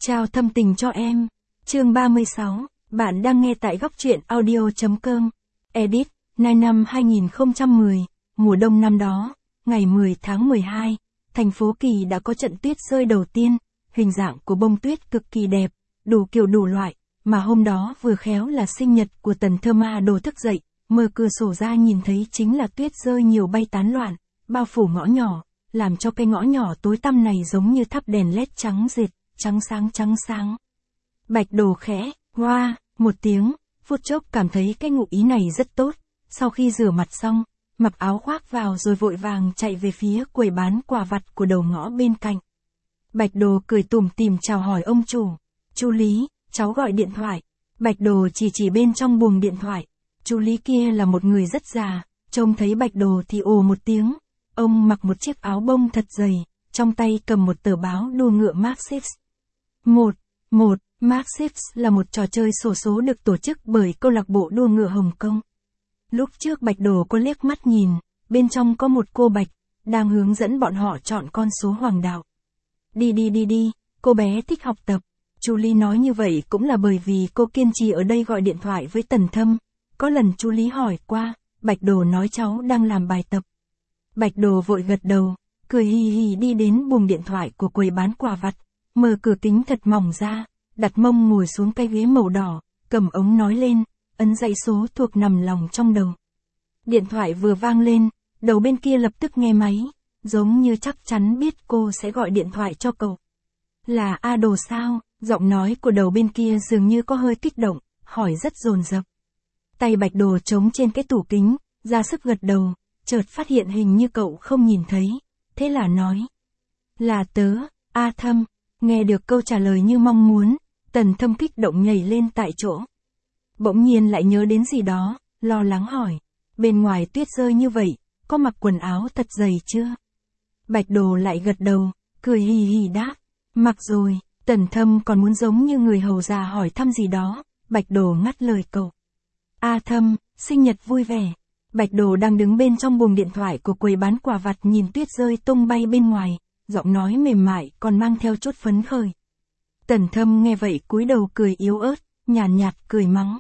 Trao thâm tình cho em. Chương 36, bạn đang nghe tại góc truyện audio.com. Edit, năm 2010, mùa đông năm đó, ngày 10 tháng 12, thành phố Kỳ đã có trận tuyết rơi đầu tiên, hình dạng của bông tuyết cực kỳ đẹp, đủ kiểu đủ loại, mà hôm đó vừa khéo là sinh nhật của Tần Thơ Ma Đồ thức dậy, mở cửa sổ ra nhìn thấy chính là tuyết rơi nhiều bay tán loạn, bao phủ ngõ nhỏ, làm cho cái ngõ nhỏ tối tăm này giống như thắp đèn led trắng rệt, trắng sáng. Bạch Đồ khẽ, hoa, một tiếng, phút chốc cảm thấy cái ngụ ý này rất tốt, sau khi rửa mặt xong, mặc áo khoác vào rồi vội vàng chạy về phía quầy bán quà vặt của đầu ngõ bên cạnh. Bạch Đồ cười tủm tỉm chào hỏi ông chủ. Chú Lý, cháu gọi điện thoại. Bạch Đồ chỉ bên trong buồng điện thoại. Chú Lý kia là một người rất già, trông thấy Bạch Đồ thì ồ một tiếng. Ông mặc một chiếc áo bông thật dày, trong tay cầm một tờ báo đua ngựa Mark Six. Mark Six là một trò chơi xổ số được tổ chức bởi câu lạc bộ đua ngựa Hồng Kông. Lúc trước Bạch Đồ có liếc mắt nhìn, bên trong có một cô Bạch, đang hướng dẫn bọn họ chọn con số hoàng đạo. Đi, cô bé thích học tập. Chú Lý nói như vậy cũng là bởi vì cô kiên trì ở đây gọi điện thoại với Tần Thâm. Có lần chú Lý hỏi qua, Bạch Đồ nói cháu đang làm bài tập. Bạch Đồ vội gật đầu, cười hì hì đi đến buồng điện thoại của quầy bán quà vặt, mở cửa kính thật mỏng ra, đặt mông ngồi xuống cái ghế màu đỏ, cầm ống nói lên, ấn dãy số thuộc nằm lòng trong đầu. Điện thoại vừa vang lên, đầu bên kia lập tức nghe máy, giống như chắc chắn biết cô sẽ gọi điện thoại cho cậu. Là A Đồ sao? Giọng nói của đầu bên kia dường như có hơi kích động, hỏi rất dồn dập. Tay Bạch Đồ trống trên cái tủ kính, ra sức gật đầu, chợt phát hiện hình như cậu không nhìn thấy, thế là nói. Là tớ, A Thâm. Nghe được câu trả lời như mong muốn, Tần Thâm kích động nhảy lên tại chỗ. Bỗng nhiên lại nhớ đến gì đó, lo lắng hỏi. Bên ngoài tuyết rơi như vậy, có mặc quần áo thật dày chưa? Bạch Đồ lại gật đầu, cười hì hì đáp. Mặc rồi. Tần Thâm còn muốn giống như người hầu già hỏi thăm gì đó, Bạch Đồ ngắt lời cậu. A Thâm, sinh nhật vui vẻ. Bạch Đồ đang đứng bên trong buồng điện thoại của quầy bán quà vặt nhìn tuyết rơi tung bay bên ngoài, giọng nói mềm mại còn mang theo chút phấn khởi. Tần Thâm nghe vậy cúi đầu cười yếu ớt, nhàn nhạt cười mắng.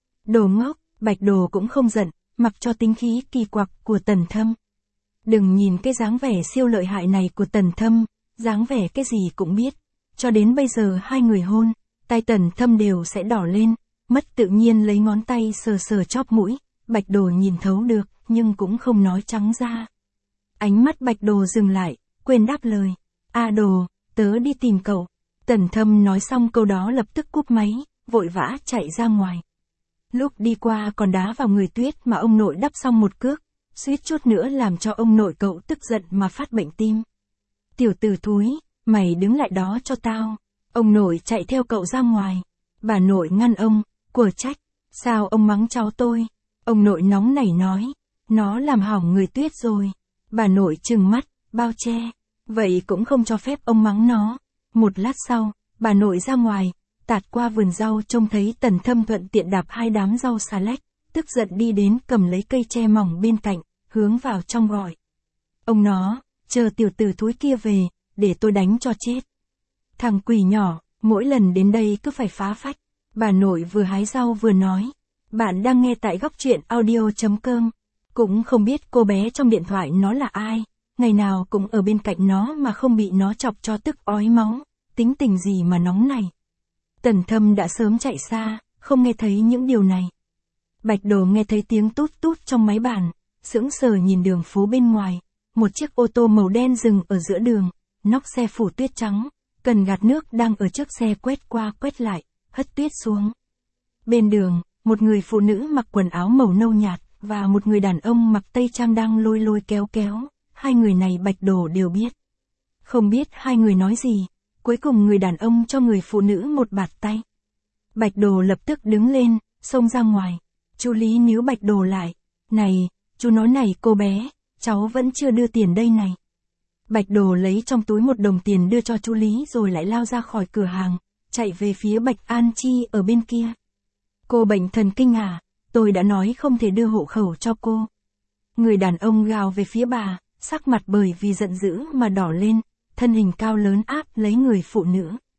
Đồ ngốc. Bạch Đồ cũng không giận, mặc cho tính khí kỳ quặc của Tần Thâm. Đừng nhìn cái dáng vẻ siêu lợi hại này của Tần Thâm, dáng vẻ cái gì cũng biết. Cho đến bây giờ hai người hôn, tay Tần Thâm đều sẽ đỏ lên, mất tự nhiên lấy ngón tay sờ chóp mũi, Bạch Đồ nhìn thấu được, nhưng cũng không nói trắng ra. Ánh mắt Bạch Đồ dừng lại, quên đáp lời. A Đồ, tớ đi tìm cậu. Tần Thâm nói xong câu đó lập tức cúp máy, vội vã chạy ra ngoài. Lúc đi qua còn đá vào người Tuyết mà ông nội đắp xong một cước, suýt chút nữa làm cho ông nội cậu tức giận mà phát bệnh tim. Tiểu tử thúi, mày đứng lại đó cho tao. Ông nội chạy theo cậu ra ngoài. Bà nội ngăn ông, của trách. Sao ông mắng cháu tôi? Ông nội nóng nảy nói. Nó làm hỏng người Tuyết rồi. Bà nội trừng mắt, bao che. Vậy cũng không cho phép ông mắng nó. Một lát sau, bà nội ra ngoài, tạt qua vườn rau trông thấy Tần Thâm thuận tiện đạp hai đám rau xà lách, tức giận đi đến cầm lấy cây tre mỏng bên cạnh, hướng vào trong gọi. Ông nó, chờ tiểu tử thúi kia về, để tôi đánh cho chết. Thằng quỷ nhỏ, mỗi lần đến đây cứ phải phá phách. Bà nội vừa hái rau vừa nói. Bạn đang nghe tại góc truyện audio.com. Cũng không biết cô bé trong điện thoại nó là ai. Ngày nào cũng ở bên cạnh nó mà không bị nó chọc cho tức ói máu. Tính tình gì mà nóng này. Tần Thâm đã sớm chạy xa, không nghe thấy những điều này. Bạch Đồ nghe thấy tiếng tút tút trong máy bàn, sững sờ nhìn đường phố bên ngoài. Một chiếc ô tô màu đen dừng ở giữa đường. Nóc xe phủ tuyết trắng, cần gạt nước đang ở trước xe quét qua quét lại, hất tuyết xuống. Bên đường, một người phụ nữ mặc quần áo màu nâu nhạt, và một người đàn ông mặc tây trang đang lôi kéo, hai người này Bạch Đồ đều biết. Không biết hai người nói gì, cuối cùng người đàn ông cho người phụ nữ một bạt tay. Bạch Đồ lập tức đứng lên, xông ra ngoài. Chú Lý níu Bạch Đồ lại. Này, chú nói này cô bé, cháu vẫn chưa đưa tiền đây này. Bạch Đồ lấy trong túi một đồng tiền đưa cho chú Lý rồi lại lao ra khỏi cửa hàng, chạy về phía Bạch An Chi ở bên kia. Cô bệnh thần kinh à, tôi đã nói không thể đưa hộ khẩu cho cô. Người đàn ông gào về phía bà, sắc mặt bởi vì giận dữ mà đỏ lên, thân hình cao lớn áp lấy người phụ nữ.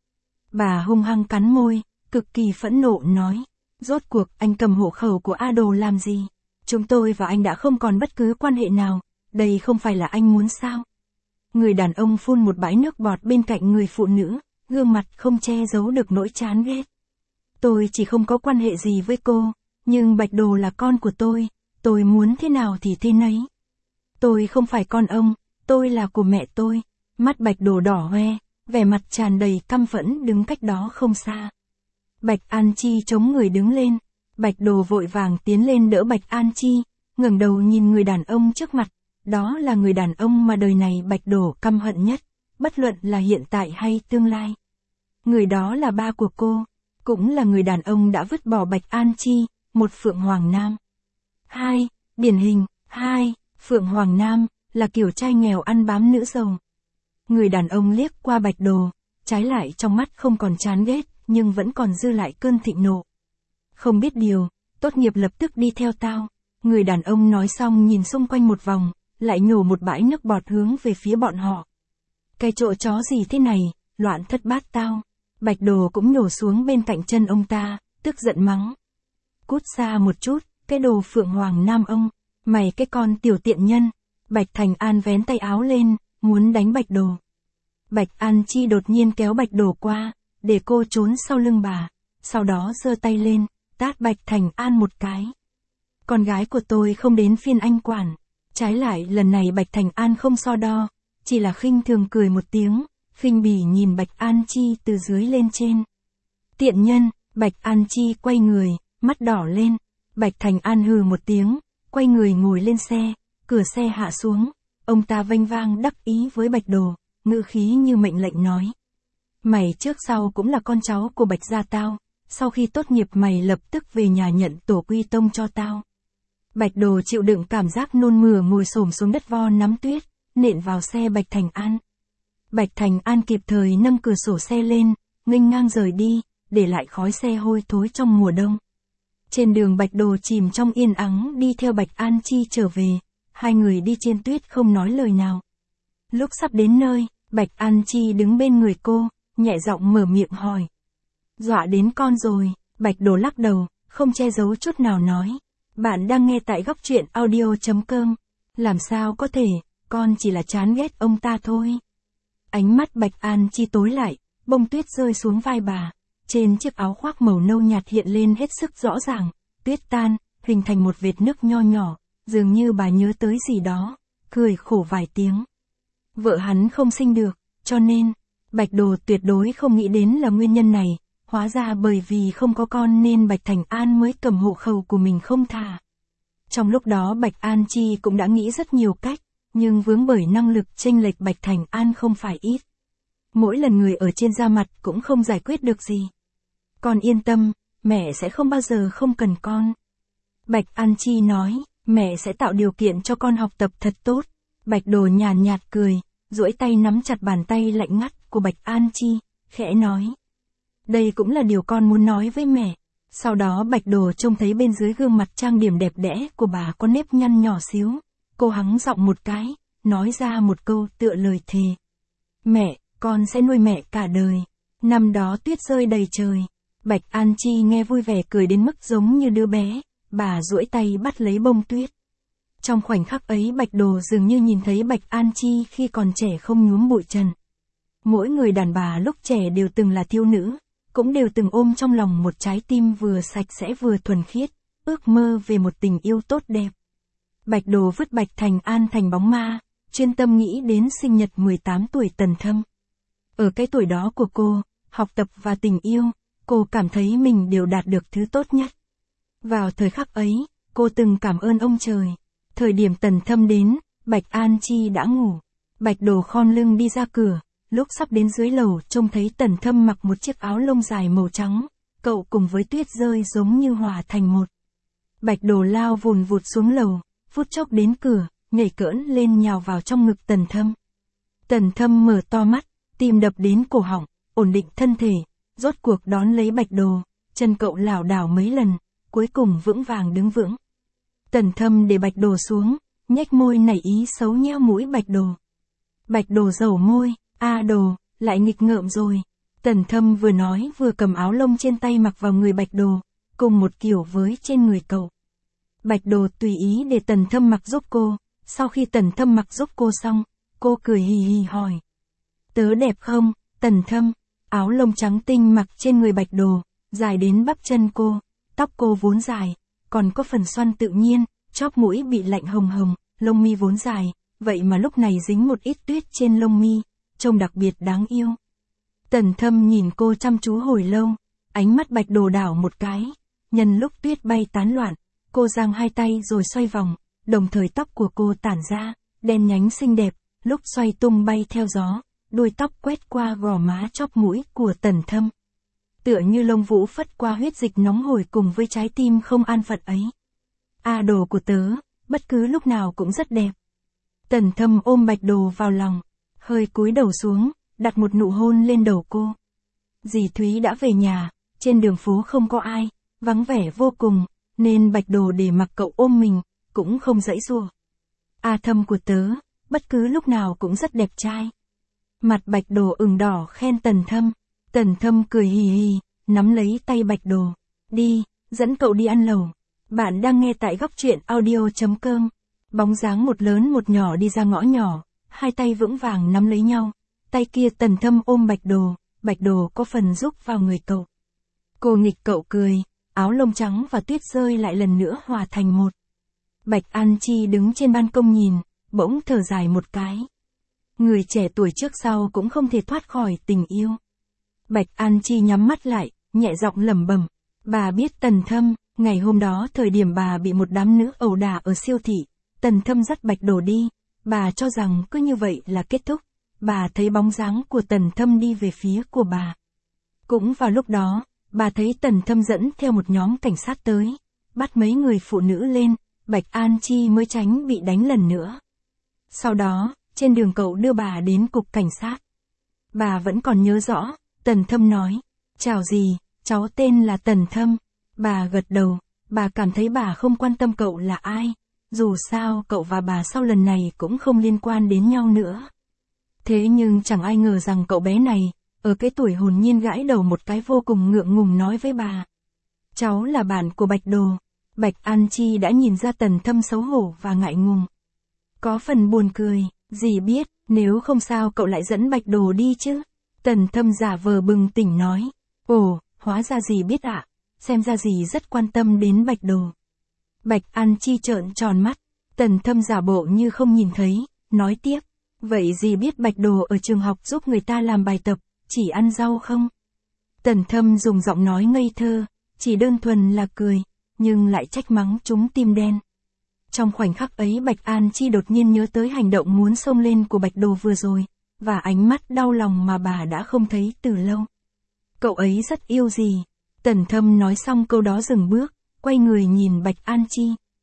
Bà hung hăng cắn môi, cực kỳ phẫn nộ nói. Rốt cuộc anh cầm hộ khẩu của A Đồ làm gì? Chúng tôi và anh đã không còn bất cứ quan hệ nào, đây không phải là anh muốn sao? Người đàn ông phun một bãi nước bọt bên cạnh người phụ nữ, gương mặt không che giấu được nỗi chán ghét. Tôi chỉ không có quan hệ gì với cô, nhưng Bạch Đồ là con của tôi muốn thế nào thì thế nấy. Tôi không phải con ông, tôi là của mẹ tôi. Mắt Bạch Đồ đỏ hoe, vẻ mặt tràn đầy căm phẫn đứng cách đó không xa. Bạch An Chi chống người đứng lên, Bạch Đồ vội vàng tiến lên đỡ Bạch An Chi, ngẩng đầu nhìn người đàn ông trước mặt, đó là người đàn ông mà đời này Bạch Đồ căm hận nhất, bất luận là hiện tại hay tương lai. Người đó là ba của cô, cũng là người đàn ông đã vứt bỏ Bạch An Chi, một Phượng Hoàng Nam. Điển hình, Phượng Hoàng Nam, là kiểu trai nghèo ăn bám nữ giàu. Người đàn ông liếc qua Bạch Đồ, trái lại trong mắt không còn chán ghét, nhưng vẫn còn dư lại cơn thịnh nộ. Không biết điều, tốt nghiệp lập tức đi theo tao. Người đàn ông nói xong nhìn xung quanh một vòng, lại nhổ một bãi nước bọt hướng về phía bọn họ. Cái chỗ chó gì thế này, loạn thất bát tao. Bạch Đồ cũng nhổ xuống bên cạnh chân ông ta, tức giận mắng. Cút xa một chút, cái đồ Phượng Hoàng Nam ông, mày cái con tiểu tiện nhân. Bạch Thành An vén tay áo lên, muốn đánh Bạch Đồ. Bạch An Chi đột nhiên kéo Bạch Đồ qua, để cô trốn sau lưng bà, sau đó giơ tay lên, tát Bạch Thành An một cái. Con gái của tôi không đến phiên anh quản. Trái lại lần này Bạch Thành An không so đo, chỉ là khinh thường cười một tiếng, khinh bỉ nhìn Bạch An Chi từ dưới lên trên. Tiện nhân, Bạch An Chi quay người, mắt đỏ lên. Bạch Thành An hừ một tiếng, quay người ngồi lên xe, cửa xe hạ xuống, ông ta vênh vang đắc ý với Bạch Đồ, ngữ khí như mệnh lệnh nói. Mày trước sau cũng là con cháu của Bạch gia tao, sau khi tốt nghiệp mày lập tức về nhà nhận tổ quy tông cho tao. Bạch Đồ chịu đựng cảm giác nôn mửa ngồi xổm xuống đất vo nắm tuyết, nện vào xe Bạch Thành An. Bạch Thành An kịp thời nâng cửa sổ xe lên, nghênh ngang rời đi, để lại khói xe hôi thối trong mùa đông. Trên đường Bạch Đồ chìm trong yên ắng đi theo Bạch An Chi trở về, hai người đi trên tuyết không nói lời nào. Lúc sắp đến nơi, Bạch An Chi đứng bên người cô, nhẹ giọng mở miệng hỏi. Dọa đến con rồi, Bạch Đồ lắc đầu, không che giấu chút nào nói. Bạn đang nghe tại Góc Truyện Audio.com. Làm sao có thể, con chỉ là chán ghét ông ta thôi. Ánh mắt Bạch An Chi tối lại, bông tuyết rơi xuống vai bà. Trên chiếc áo khoác màu nâu nhạt hiện lên hết sức rõ ràng, tuyết tan, hình thành một vệt nước nho nhỏ, dường như bà nhớ tới gì đó, cười khổ vài tiếng. Vợ hắn không sinh được, cho nên, Bạch Đồ tuyệt đối không nghĩ đến là nguyên nhân này, hóa ra bởi vì không có con nên Bạch Thành An mới cầm hộ khẩu của mình không thả. Trong lúc đó Bạch An Chi cũng đã nghĩ rất nhiều cách, nhưng vướng bởi năng lực chênh lệch Bạch Thành An không phải ít. Mỗi lần người ở trên ra mặt cũng không giải quyết được gì. Con yên tâm, mẹ sẽ không bao giờ không cần con. Bạch An Chi nói, mẹ sẽ tạo điều kiện cho con học tập thật tốt. Bạch Đồ nhàn nhạt cười, duỗi tay nắm chặt bàn tay lạnh ngắt của Bạch An Chi, khẽ nói. Đây cũng là điều con muốn nói với mẹ. Sau đó Bạch Đồ trông thấy bên dưới gương mặt trang điểm đẹp đẽ của bà có nếp nhăn nhỏ xíu. Cô hắng giọng một cái, nói ra một câu tựa lời thề. Mẹ, con sẽ nuôi mẹ cả đời. Năm đó tuyết rơi đầy trời. Bạch An Chi nghe vui vẻ cười đến mức giống như đứa bé, bà duỗi tay bắt lấy bông tuyết. Trong khoảnh khắc ấy Bạch Đồ dường như nhìn thấy Bạch An Chi khi còn trẻ không nhuốm bụi trần. Mỗi người đàn bà lúc trẻ đều từng là thiếu nữ, cũng đều từng ôm trong lòng một trái tim vừa sạch sẽ vừa thuần khiết, ước mơ về một tình yêu tốt đẹp. Bạch Đồ vứt Bạch Thành An thành bóng ma, chuyên tâm nghĩ đến sinh nhật 18 tuổi Tần Thâm. Ở cái tuổi đó của cô, học tập và tình yêu, cô cảm thấy mình đều đạt được thứ tốt nhất. Vào thời khắc ấy, cô từng cảm ơn ông trời. Thời điểm Tần Thâm đến, Bạch An Chi đã ngủ. Bạch Đồ khom lưng đi ra cửa, lúc sắp đến dưới lầu trông thấy Tần Thâm mặc một chiếc áo lông dài màu trắng, cậu cùng với tuyết rơi giống như hòa thành một. Bạch Đồ lao vùn vụt xuống lầu, phút chốc đến cửa, nhảy cỡn lên nhào vào trong ngực Tần Thâm. Tần Thâm mở to mắt, tim đập đến cổ họng, ổn định thân thể, rốt cuộc đón lấy Bạch Đồ, chân cậu lảo đảo mấy lần, cuối cùng vững vàng đứng vững. Tần Thâm để Bạch Đồ xuống, nhếch môi nảy ý xấu nheo mũi Bạch Đồ. Bạch Đồ dầu môi, a Đồ, lại nghịch ngợm rồi. Tần Thâm vừa nói vừa cầm áo lông trên tay mặc vào người Bạch Đồ, cùng một kiểu với trên người cậu. Bạch Đồ tùy ý để Tần Thâm mặc giúp cô, sau khi Tần Thâm mặc giúp cô xong, cô cười hì hì hỏi. Tớ đẹp không, Tần Thâm? Áo lông trắng tinh mặc trên người Bạch Đồ, dài đến bắp chân cô, tóc cô vốn dài, còn có phần xoăn tự nhiên, chóp mũi bị lạnh hồng hồng, lông mi vốn dài, vậy mà lúc này dính một ít tuyết trên lông mi, trông đặc biệt đáng yêu. Tần Thâm nhìn cô chăm chú hồi lâu, ánh mắt Bạch Đồ đảo một cái, nhân lúc tuyết bay tán loạn, cô giang hai tay rồi xoay vòng, đồng thời tóc của cô tản ra, đen nhánh xinh đẹp, lúc xoay tung bay theo gió, đuôi tóc quét qua gò má chóp mũi của Tần Thâm. Tựa như lông vũ phất qua huyết dịch nóng hổi cùng với trái tim không an phận ấy. Đồ của tớ, bất cứ lúc nào cũng rất đẹp. Tần Thâm ôm Bạch Đồ vào lòng, hơi cúi đầu xuống, đặt một nụ hôn lên đầu cô. Dì Thúy đã về nhà, trên đường phố không có ai, vắng vẻ vô cùng, nên Bạch Đồ để mặc cậu ôm mình, cũng không giãy giụa. Thâm của tớ, bất cứ lúc nào cũng rất đẹp trai. Mặt Bạch Đồ ửng đỏ khen Tần Thâm. Tần Thâm cười hì hì, nắm lấy tay Bạch Đồ. Đi, dẫn cậu đi ăn lẩu. Bạn đang nghe tại Góc Truyện Audio.com. Bóng dáng một lớn một nhỏ đi ra ngõ nhỏ, hai tay vững vàng nắm lấy nhau. Tay kia Tần Thâm ôm Bạch Đồ có phần rúc vào người cậu. Cô nghịch cậu cười, áo lông trắng và tuyết rơi lại lần nữa hòa thành một. Bạch An Chi đứng trên ban công nhìn, bỗng thở dài một cái. Người trẻ tuổi trước sau cũng không thể thoát khỏi tình yêu. Bạch An Chi nhắm mắt lại, nhẹ giọng lẩm bẩm. Bà biết Tần Thâm, ngày hôm đó thời điểm bà bị một đám nữ ẩu đả ở siêu thị, Tần Thâm dắt Bạch Đồ đi, bà cho rằng cứ như vậy là kết thúc. Bà thấy bóng dáng của Tần Thâm đi về phía của bà. Cũng vào lúc đó, bà thấy Tần Thâm dẫn theo một nhóm cảnh sát tới, bắt mấy người phụ nữ lên, Bạch An Chi mới tránh bị đánh lần nữa. Sau đó, trên đường cậu đưa bà đến cục cảnh sát. Bà vẫn còn nhớ rõ, Tần Thâm nói, chào dì, cháu tên là Tần Thâm. Bà gật đầu, bà cảm thấy bà không quan tâm cậu là ai, dù sao cậu và bà sau lần này cũng không liên quan đến nhau nữa. Thế nhưng chẳng ai ngờ rằng cậu bé này, ở cái tuổi hồn nhiên gãi đầu một cái vô cùng ngượng ngùng nói với bà. Cháu là bạn của Bạch Đồ. Bạch An Chi đã nhìn ra Tần Thâm xấu hổ và ngại ngùng. Có phần buồn cười, dì biết, nếu không sao cậu lại dẫn Bạch Đồ đi chứ. Tần Thâm giả vờ bừng tỉnh nói. Ồ, hóa ra dì biết ạ, xem ra dì rất quan tâm đến Bạch Đồ. Bạch An Chi trợn tròn mắt, Tần Thâm giả bộ như không nhìn thấy, nói tiếp. Vậy dì biết Bạch Đồ ở trường học giúp người ta làm bài tập, chỉ ăn rau không? Tần Thâm dùng giọng nói ngây thơ, chỉ đơn thuần là cười, nhưng lại trách mắng chúng tim đen. Trong khoảnh khắc ấy Bạch An Chi đột nhiên nhớ tới hành động muốn xông lên của Bạch Đồ vừa rồi, và ánh mắt đau lòng mà bà đã không thấy từ lâu. Cậu ấy rất yêu dì. Tần Thâm nói xong câu đó dừng bước, quay người nhìn Bạch An Chi.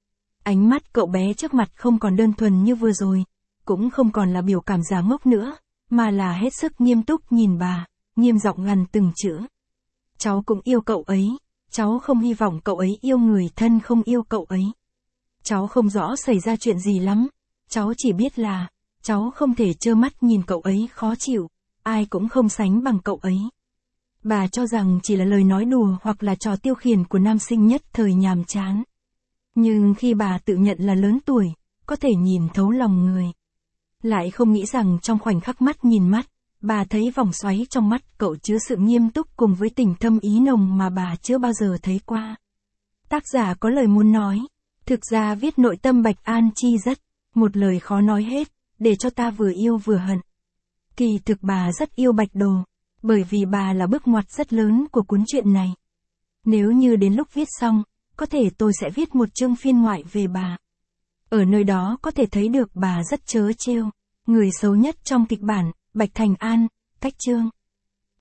Ánh mắt cậu bé trước mặt không còn đơn thuần như vừa rồi, cũng không còn là biểu cảm giả ngốc nữa, mà là hết sức nghiêm túc nhìn bà, nghiêm giọng gằn từng chữ. Cháu cũng yêu cậu ấy, cháu không hy vọng cậu ấy yêu người thân không yêu cậu ấy. Cháu không rõ xảy ra chuyện gì lắm, cháu chỉ biết là, cháu không thể trơ mắt nhìn cậu ấy khó chịu, ai cũng không sánh bằng cậu ấy. Bà cho rằng chỉ là lời nói đùa hoặc là trò tiêu khiển của nam sinh nhất thời nhàm chán. Nhưng khi bà tự nhận là lớn tuổi, có thể nhìn thấu lòng người. Lại không nghĩ rằng trong khoảnh khắc mắt nhìn mắt, bà thấy vòng xoáy trong mắt cậu chứa sự nghiêm túc cùng với tình thâm ý nồng mà bà chưa bao giờ thấy qua. Tác giả có lời muốn nói, thực ra viết nội tâm Bạch An Chi rất, một lời khó nói hết, để cho ta vừa yêu vừa hận. Kỳ thực bà rất yêu Bạch Đồ, bởi vì bà là bước ngoặt rất lớn của cuốn truyện này. Nếu như đến lúc viết xong, có thể tôi sẽ viết một chương phiên ngoại về bà. Ở nơi đó có thể thấy được bà rất trớ trêu, người xấu nhất trong kịch bản, Bạch Thành An, cách chương.